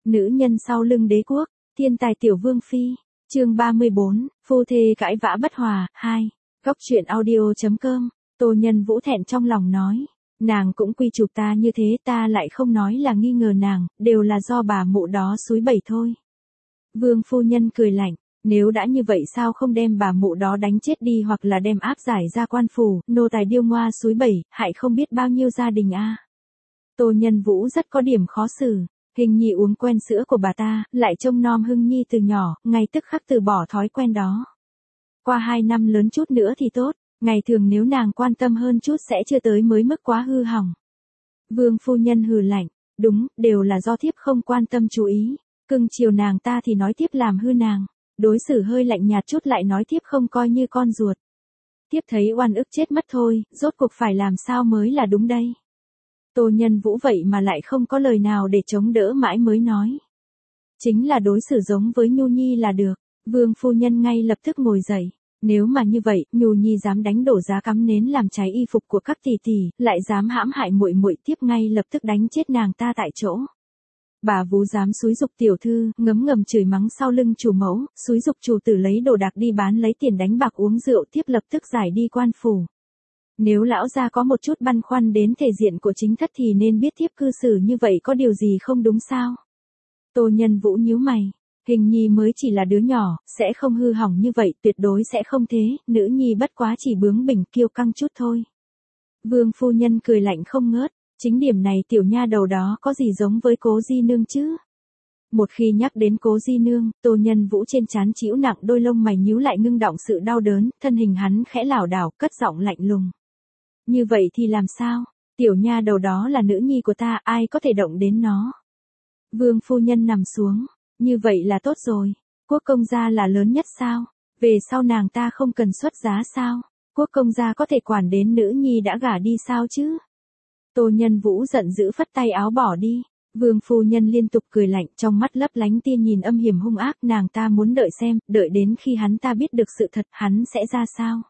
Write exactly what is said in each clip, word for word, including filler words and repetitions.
Nữ nhân sau lưng đế quốc, thiên tài tiểu vương phi, chương ba mươi bốn, phu thê cãi vã bất hòa, hai. Góc truyện audio.com, Tô Nhân Vũ thẹn trong lòng nói. Nàng cũng quy chụp ta như thế, ta lại không nói là nghi ngờ nàng, đều là do bà mụ đó xúi bẩy thôi. Vương phu nhân cười lạnh, nếu đã như vậy sao không đem bà mụ đó đánh chết đi hoặc là đem áp giải ra quan phủ, nô tài điêu ngoa xúi bẩy, hại không biết bao nhiêu gia đình a. À. Tô Nhân Vũ rất có điểm khó xử. Hình nhi uống quen sữa của bà ta, lại trông nom Hưng Nhi từ nhỏ, ngay tức khắc từ bỏ thói quen đó. Qua hai năm lớn chút nữa thì tốt, ngày thường nếu nàng quan tâm hơn chút sẽ chưa tới mới mức quá hư hỏng. Vương phu nhân hừ lạnh, đúng, đều là do thiếp không quan tâm chú ý, cưng chiều nàng ta thì nói thiếp làm hư nàng, đối xử hơi lạnh nhạt chút lại nói thiếp không coi như con ruột. Thiếp thấy oan ức chết mất thôi, rốt cuộc phải làm sao mới là đúng đây. Tô Nhân Vũ vậy mà lại không có lời nào để chống đỡ mãi mới nói. Chính là đối xử giống với Nhu Nhi là được. Vương phu nhân ngay lập tức ngồi dậy. Nếu mà như vậy, Nhu Nhi dám đánh đổ giá cắm nến làm cháy y phục của các tỷ tỷ, lại dám hãm hại muội muội, tiếp ngay lập tức đánh chết nàng ta tại chỗ. Bà vú dám xúi giục tiểu thư, ngấm ngầm chửi mắng sau lưng chủ mẫu, xúi giục chủ tử lấy đồ đạc đi bán lấy tiền đánh bạc uống rượu, tiếp lập tức giải đi quan phủ. Nếu lão gia có một chút băn khoăn đến thể diện của chính thất thì nên biết thiếp cư xử như vậy có điều gì không đúng sao? Tô Nhân Vũ nhíu mày, Hình Nhi mới chỉ là đứa nhỏ, sẽ không hư hỏng như vậy, tuyệt đối sẽ không thế, nữ nhi bất quá chỉ bướng bỉnh kiêu căng chút thôi. Vương phu nhân cười lạnh không ngớt, chính điểm này tiểu nha đầu đó có gì giống với Cố Di Nương chứ? Một khi nhắc đến Cố Di Nương, Tô Nhân Vũ trên trán chĩu nặng, đôi lông mày nhíu lại ngưng đọng sự đau đớn, thân hình hắn khẽ lảo đảo, cất giọng lạnh lùng. Như vậy thì làm sao? Tiểu nha đầu đó là nữ nhi của ta, ai có thể động đến nó? Vương phu nhân nằm xuống, như vậy là tốt rồi. Quốc công gia là lớn nhất sao? Về sau nàng ta không cần xuất giá sao? Quốc công gia có thể quản đến nữ nhi đã gả đi sao chứ? Tô Nhân Vũ giận dữ phất tay áo bỏ đi. Vương phu nhân liên tục cười lạnh, trong mắt lấp lánh tia nhìn âm hiểm hung ác, nàng ta muốn đợi xem, đợi đến khi hắn ta biết được sự thật, hắn sẽ ra sao?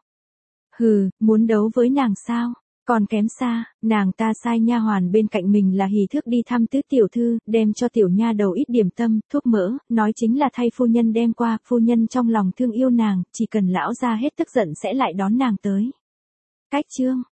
Hừ, muốn đấu với nàng sao? Còn kém xa, nàng ta sai nha hoàn bên cạnh mình là Hỉ Thước đi thăm tứ tiểu thư, đem cho tiểu nha đầu ít điểm tâm, thuốc mỡ, nói chính là thay phu nhân đem qua, phu nhân trong lòng thương yêu nàng, chỉ cần lão gia hết tức giận sẽ lại đón nàng tới. Cách chương